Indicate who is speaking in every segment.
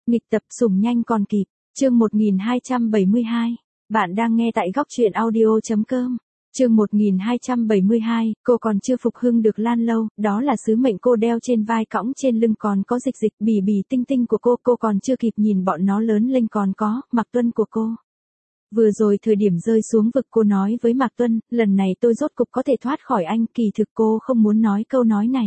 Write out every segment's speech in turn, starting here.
Speaker 1: Nghịch tập sủng nhanh còn kịp, chương 1272. Bạn đang nghe tại góc truyện audio.com. Chương 1272, cô còn chưa phục hưng được Lan Lâu, đó là sứ mệnh cô đeo trên vai, cõng trên lưng còn có Dịch Dịch, Bì Bì, Tinh Tinh của cô còn chưa kịp nhìn bọn nó lớn lên, còn có Mạc Tuân của cô. Vừa rồi thời điểm rơi xuống vực cô nói với Mạc Tuân, lần này tôi rốt cục có thể thoát khỏi anh, kỳ thực cô không muốn nói câu nói này.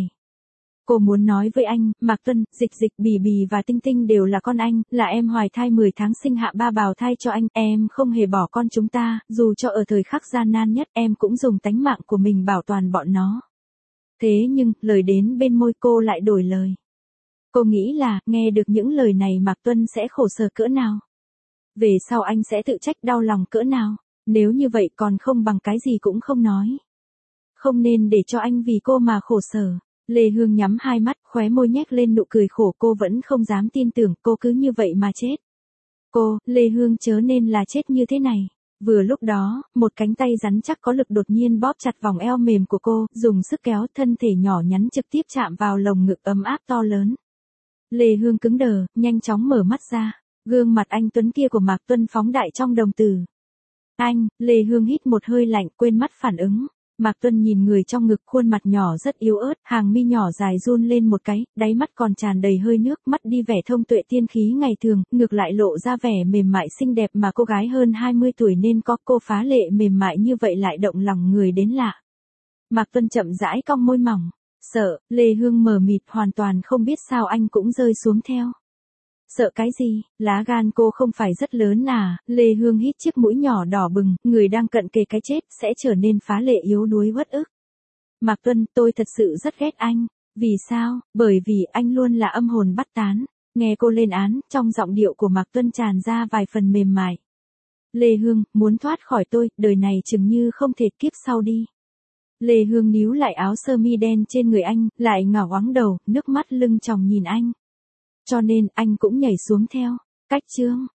Speaker 1: Cô muốn nói với anh, Mạc Tuân, Dịch Dịch, Bì Bì và Tinh Tinh đều là con anh, là em hoài thai 10 tháng sinh hạ 3 bào thai cho anh, em không hề bỏ con chúng ta, dù cho ở thời khắc gian nan nhất em cũng dùng tánh mạng của mình bảo toàn bọn nó. Thế nhưng, lời đến bên môi cô lại đổi lời. Cô nghĩ là, nghe được những lời này Mạc Tuân sẽ khổ sở cỡ nào. Về sau anh sẽ tự trách đau lòng cỡ nào, nếu như vậy còn không bằng cái gì cũng không nói. Không nên để cho anh vì cô mà khổ sở. Lê Hương nhắm hai mắt, khóe môi nhếch lên nụ cười khổ, cô vẫn không dám tin tưởng cô cứ như vậy mà chết. Cô, Lê Hương chớ nên là chết như thế này. Vừa lúc đó, một cánh tay rắn chắc có lực đột nhiên bóp chặt vòng eo mềm của cô, dùng sức kéo, thân thể nhỏ nhắn trực tiếp chạm vào lồng ngực ấm áp to lớn. Lê Hương cứng đờ, nhanh chóng mở mắt ra, gương mặt anh tuấn kia của Mạc Tuân phóng đại trong đồng tử. Anh, Lê Hương hít một hơi lạnh, quên mất phản ứng. Mạc Tuân nhìn người trong ngực, khuôn mặt nhỏ rất yếu ớt, hàng mi nhỏ dài run lên một cái, đáy mắt còn tràn đầy hơi nước, mắt đi vẻ thông tuệ tiên khí ngày thường, ngược lại lộ ra vẻ mềm mại xinh đẹp mà cô gái hơn 20 tuổi nên có, cô phá lệ mềm mại như vậy lại động lòng người đến lạ. Mạc Tuân chậm rãi cong môi mỏng, sợ, Lê Hương mờ mịt hoàn toàn không biết sao anh cũng rơi xuống theo. Sợ cái gì, lá gan cô không phải rất lớn à, Lê Hương hít chiếc mũi nhỏ đỏ bừng, người đang cận kề cái chết sẽ trở nên phá lệ yếu đuối uất ức. Mạc Tuân, tôi thật sự rất ghét anh. Vì sao? Bởi vì anh luôn là âm hồn bắt tán. Nghe cô lên án, trong giọng điệu của Mạc Tuân tràn ra vài phần mềm mại. Lê Hương, muốn thoát khỏi tôi, đời này chừng như không thể, kiếp sau đi. Lê Hương níu lại áo sơ mi đen trên người anh, lại ngả ngoáng đầu, nước mắt lưng tròng nhìn anh. Cho nên, anh cũng nhảy xuống theo. Cách chương.